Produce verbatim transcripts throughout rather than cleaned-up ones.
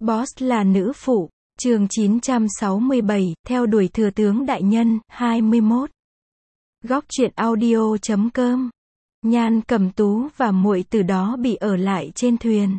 Boss là nữ phụ. Chương chín trăm sáu mươi bảy, theo đuổi thừa tướng đại nhân, hai mươi mốt. Góc truyện audio chấm com. Nhan Cẩm Tú và muội tử đó bị ở lại trên thuyền.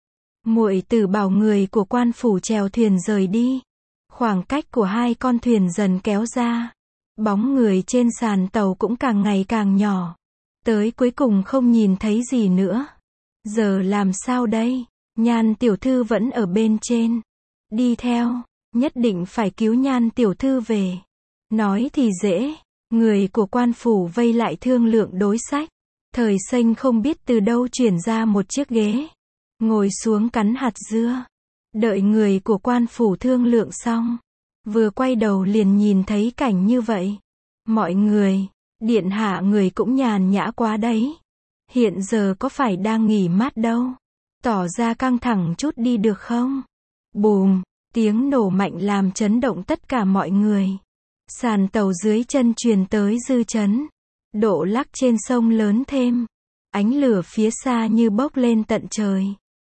Muội tử bảo người của quan phủ chèo thuyền rời đi. Khoảng cách của hai con thuyền dần kéo ra. Bóng người trên sàn tàu cũng càng ngày càng nhỏ. Tới cuối cùng không nhìn thấy gì nữa. Giờ làm sao đây? Nhan tiểu thư vẫn ở bên trên. Đi theo, nhất định phải cứu Nhan tiểu thư về. Nói thì dễ, người của quan phủ vây lại thương lượng đối sách. Thời Xanh không biết từ đâu chuyển ra một chiếc ghế. Ngồi xuống cắn hạt dưa. Đợi người của quan phủ thương lượng xong. Vừa quay đầu liền nhìn thấy cảnh như vậy. Mọi người, điện hạ người cũng nhàn nhã quá đấy. Hiện giờ có phải đang nghỉ mát đâu. Tỏ ra căng thẳng chút đi được không? Bùm, tiếng nổ mạnh làm chấn động tất cả mọi người. Sàn tàu dưới chân truyền tới dư chấn. Độ lắc trên sông lớn thêm. Ánh lửa phía xa như bốc lên tận trời.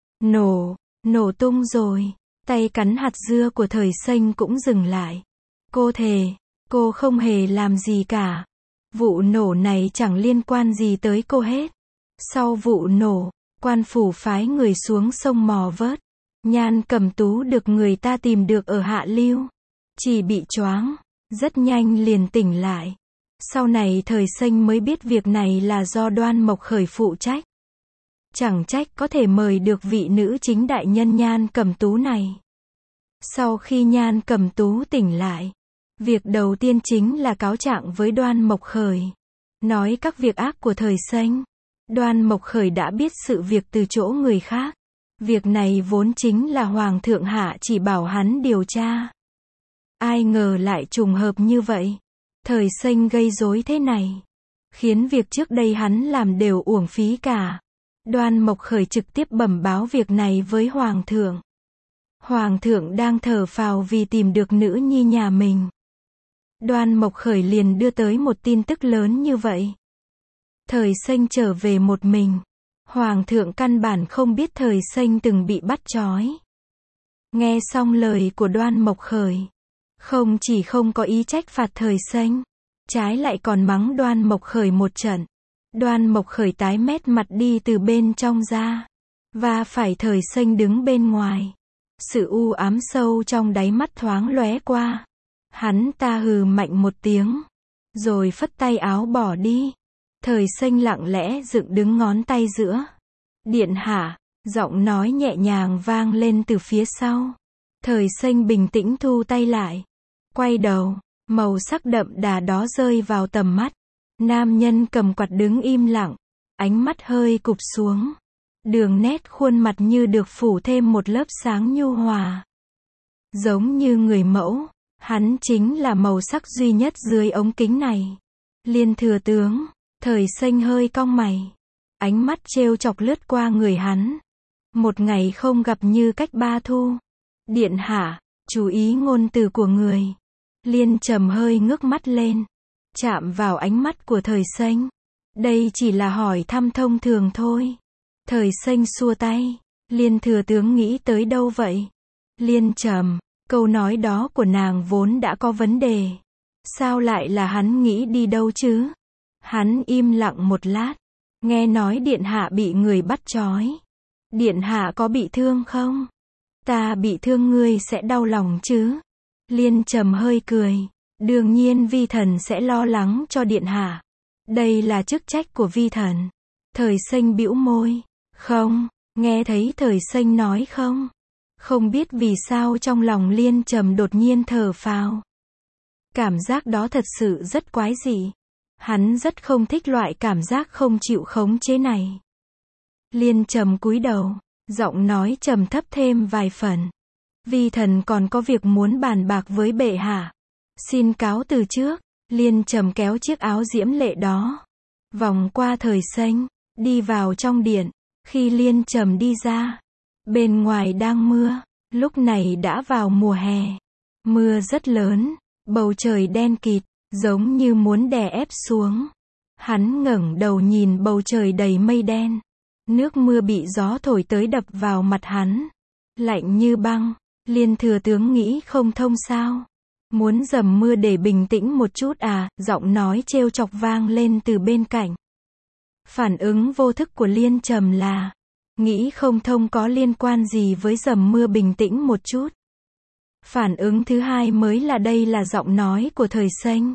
Nổ, nổ tung rồi. Tay cắn hạt dưa của Thời Xanh cũng dừng lại. Cô thề, cô không hề làm gì cả. Vụ nổ này chẳng liên quan gì tới cô hết. Sau vụ nổ, quan phủ phái người xuống sông mò vớt. Nhan Cẩm Tú được người ta tìm được ở hạ lưu. Chỉ bị choáng, rất nhanh liền tỉnh lại. Sau này Thời Xanh mới biết việc này là do Đoan Mộc Khởi phụ trách. Chẳng trách có thể mời được vị nữ chính đại nhân Nhan Cẩm Tú này. Sau khi Nhan Cẩm Tú tỉnh lại, việc đầu tiên chính là cáo trạng với Đoan Mộc Khởi. Nói các việc ác của Thời Xanh. Đoan Mộc Khởi đã biết sự việc từ chỗ người khác. Việc này vốn chính là Hoàng thượng hạ chỉ bảo hắn điều tra. Ai ngờ lại trùng hợp như vậy. Thời Xanh gây rối thế này. Khiến việc trước đây hắn làm đều uổng phí cả. Đoan Mộc Khởi trực tiếp bẩm báo việc này với Hoàng thượng. Hoàng thượng đang thở phào vì tìm được nữ nhi nhà mình. Đoan Mộc Khởi liền đưa tới một tin tức lớn như vậy. Thời Xanh trở về một mình. Hoàng thượng căn bản không biết Thời Xanh từng bị bắt trói. Nghe xong lời của Đoan Mộc Khởi. Không chỉ không có ý trách phạt Thời Xanh. Trái lại còn mắng Đoan Mộc Khởi một trận. Đoan Mộc Khởi tái mét mặt đi từ bên trong ra. Và phải Thời Xanh đứng bên ngoài. Sự u ám sâu trong đáy mắt thoáng lóe qua. Hắn ta hừ mạnh một tiếng. Rồi phất tay áo bỏ đi. Thời Xanh lặng lẽ dựng đứng ngón tay giữa. Điện hạ, giọng nói nhẹ nhàng vang lên từ phía sau. Thời Xanh bình tĩnh thu tay lại. Quay đầu, màu sắc đậm đà đó rơi vào tầm mắt. Nam nhân cầm quạt đứng im lặng. Ánh mắt hơi cụp xuống. Đường nét khuôn mặt như được phủ thêm một lớp sáng nhu hòa. Giống như người mẫu, hắn chính là màu sắc duy nhất dưới ống kính này. Liên thừa tướng. Thời Xanh hơi cong mày. Ánh mắt trêu chọc lướt qua người hắn. Một ngày không gặp như cách ba thu. Điện hạ, chú ý ngôn từ của người. Liên trầm hơi ngước mắt lên. Chạm vào ánh mắt của Thời Xanh. Đây chỉ là hỏi thăm thông thường thôi. Thời Xanh xua tay. Liên thừa tướng nghĩ tới đâu vậy? Liên trầm, câu nói đó của nàng vốn đã có vấn đề. Sao lại là hắn nghĩ đi đâu chứ? Hắn im lặng một lát. Nghe nói điện hạ bị người bắt trói. Điện hạ có bị thương không? Ta bị thương ngươi sẽ đau lòng chứ? Liên trầm hơi cười. Đương nhiên vi thần sẽ lo lắng cho điện hạ. Đây là chức trách của vi thần. Thời Xanh bĩu môi. Không, nghe thấy Thời Xanh nói không? Không biết vì sao trong lòng Liên trầm đột nhiên thở phào. Cảm giác đó thật sự rất quái dị. Hắn rất không thích loại cảm giác không chịu khống chế này. Liên trầm cúi đầu, giọng nói trầm thấp thêm vài phần. Vi thần còn có việc muốn bàn bạc với bệ hạ. Xin cáo từ trước. Liên trầm kéo chiếc áo diễm lệ đó. Vòng qua Thời Xanh, đi vào trong điện. Khi Liên trầm đi ra, bên ngoài đang mưa. Lúc này đã vào mùa hè. Mưa rất lớn, bầu trời đen kịt. Giống như muốn đè ép xuống. Hắn ngẩng đầu nhìn bầu trời đầy mây đen. Nước mưa bị gió thổi tới đập vào mặt hắn. lạnh như băng. Liên thừa tướng nghĩ không thông sao? Muốn dầm mưa để bình tĩnh một chút à? Giọng nói trêu chọc vang lên từ bên cạnh. Phản ứng vô thức của Liên Trầm là, nghĩ không thông có liên quan gì với dầm mưa bình tĩnh một chút. Phản ứng thứ hai mới là đây là giọng nói của Thời Xanh.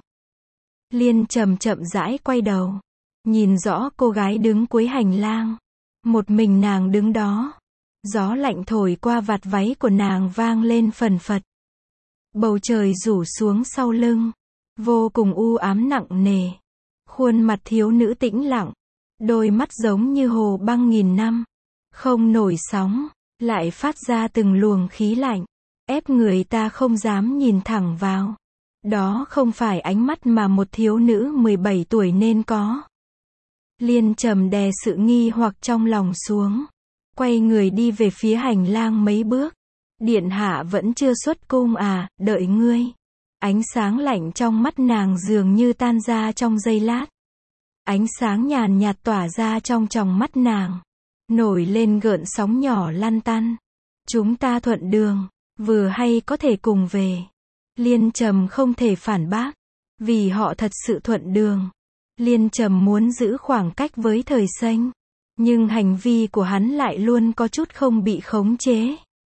Liên Trầm chậm rãi quay đầu, nhìn rõ cô gái đứng cuối hành lang. Một mình nàng đứng đó. Gió lạnh thổi qua vạt váy của nàng vang lên phần phật. Bầu trời rủ xuống sau lưng, vô cùng u ám nặng nề. Khuôn mặt thiếu nữ tĩnh lặng, đôi mắt giống như hồ băng nghìn năm, không nổi sóng, lại phát ra từng luồng khí lạnh, ép người ta không dám nhìn thẳng vào. Đó không phải ánh mắt mà một thiếu nữ mười bảy tuổi nên có. Liên Trầm đè sự nghi hoặc trong lòng xuống, quay người đi về phía hành lang mấy bước. Điện hạ vẫn chưa xuất cung à? Đợi ngươi. Ánh sáng lạnh trong mắt nàng dường như tan ra trong giây lát. Ánh sáng nhàn nhạt tỏa ra trong tròng mắt nàng, nổi lên gợn sóng nhỏ lăn tăn. Chúng ta thuận đường, vừa hay có thể cùng về. Liên Trầm không thể phản bác, vì họ thật sự thuận đường. Liên Trầm muốn giữ khoảng cách với Thời Xanh, nhưng hành vi của hắn lại luôn có chút không bị khống chế.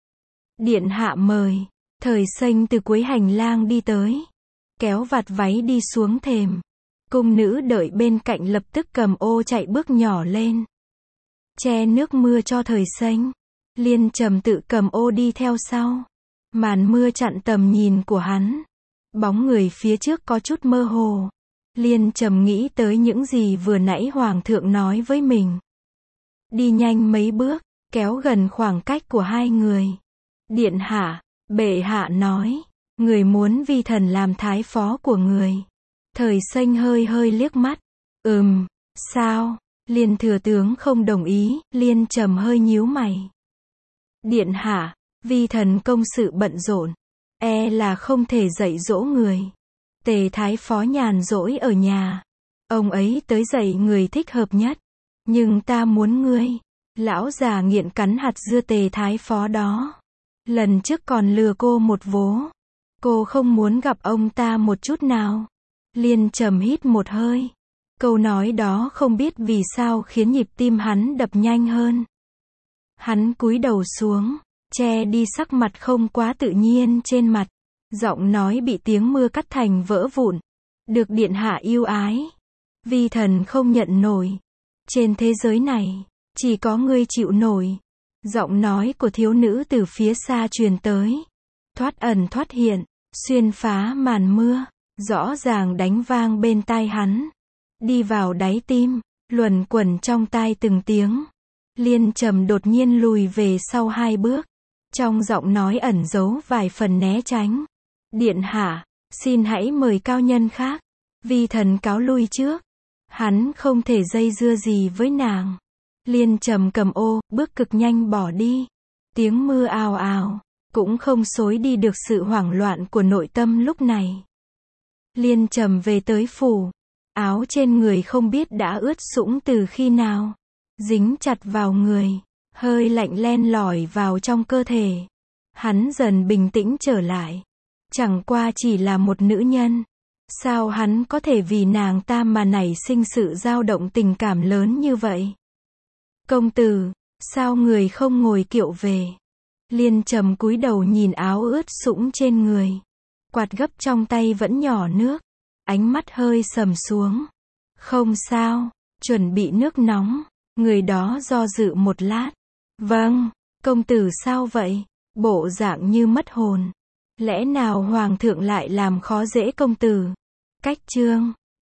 Điện hạ mời. Thời Xanh từ cuối hành lang đi tới, kéo vạt váy đi xuống thềm. Cung nữ đợi bên cạnh lập tức cầm ô chạy bước nhỏ lên, che nước mưa cho Thời Xanh. Liên Trầm tự cầm ô đi theo sau. Màn mưa chặn tầm nhìn của hắn. Bóng người phía trước có chút mơ hồ. Liên Trầm nghĩ tới những gì vừa nãy Hoàng thượng nói với mình. Đi nhanh mấy bước, kéo gần khoảng cách của hai người. Điện hạ, bệ hạ nói, người muốn vi thần làm thái phó của người. Thời Xanh hơi hơi liếc mắt. Ừm, sao? Liên thừa tướng không đồng ý. Liên Trầm hơi nhíu mày. Điện hạ, vi thần công sự bận rộn, e là không thể dạy dỗ người. Tề thái phó nhàn rỗi ở nhà, ông ấy tới dạy người thích hợp nhất. Nhưng ta muốn ngươi. Lão già nghiện cắn hạt dưa Tề thái phó đó. Lần trước còn lừa cô một vố. Cô không muốn gặp ông ta một chút nào. Liên Trầm hít một hơi. Câu nói đó không biết vì sao khiến nhịp tim hắn đập nhanh hơn. Hắn cúi đầu xuống, che đi sắc mặt không quá tự nhiên trên mặt. Giọng nói bị tiếng mưa cắt thành vỡ vụn. Được điện hạ yêu ái, vi thần không nhận nổi. Trên thế giới này, chỉ có ngươi chịu nổi. Giọng nói của thiếu nữ từ phía xa truyền tới. Thoát ẩn thoát hiện, xuyên phá màn mưa, rõ ràng đánh vang bên tai hắn. Đi vào đáy tim, luẩn quẩn trong tai từng tiếng. Liên Trầm đột nhiên lùi về sau hai bước. Trong giọng nói ẩn giấu vài phần né tránh. Điện hạ, xin hãy mời cao nhân khác. Vi thần cáo lui trước. Hắn không thể dây dưa gì với nàng. Liên Trầm cầm ô, bước cực nhanh bỏ đi. Tiếng mưa ào ào, cũng không xối đi được sự hoảng loạn của nội tâm lúc này. Liên Trầm về tới phủ. Áo trên người không biết đã ướt sũng từ khi nào. Dính chặt vào người. Hơi lạnh len lỏi vào trong cơ thể. Hắn dần bình tĩnh trở lại. Chẳng qua chỉ là một nữ nhân. Sao hắn có thể vì nàng ta mà nảy sinh sự dao động tình cảm lớn như vậy? Công tử, sao người không ngồi kiệu về? Liên Trầm cúi đầu nhìn áo ướt sũng trên người. Quạt gấp trong tay vẫn nhỏ nước. Ánh mắt hơi sầm xuống. Không sao, chuẩn bị nước nóng. Người đó do dự một lát. Vâng, công tử sao vậy? Bộ dạng như mất hồn. Lẽ nào hoàng thượng lại làm khó dễ công tử? Cách chương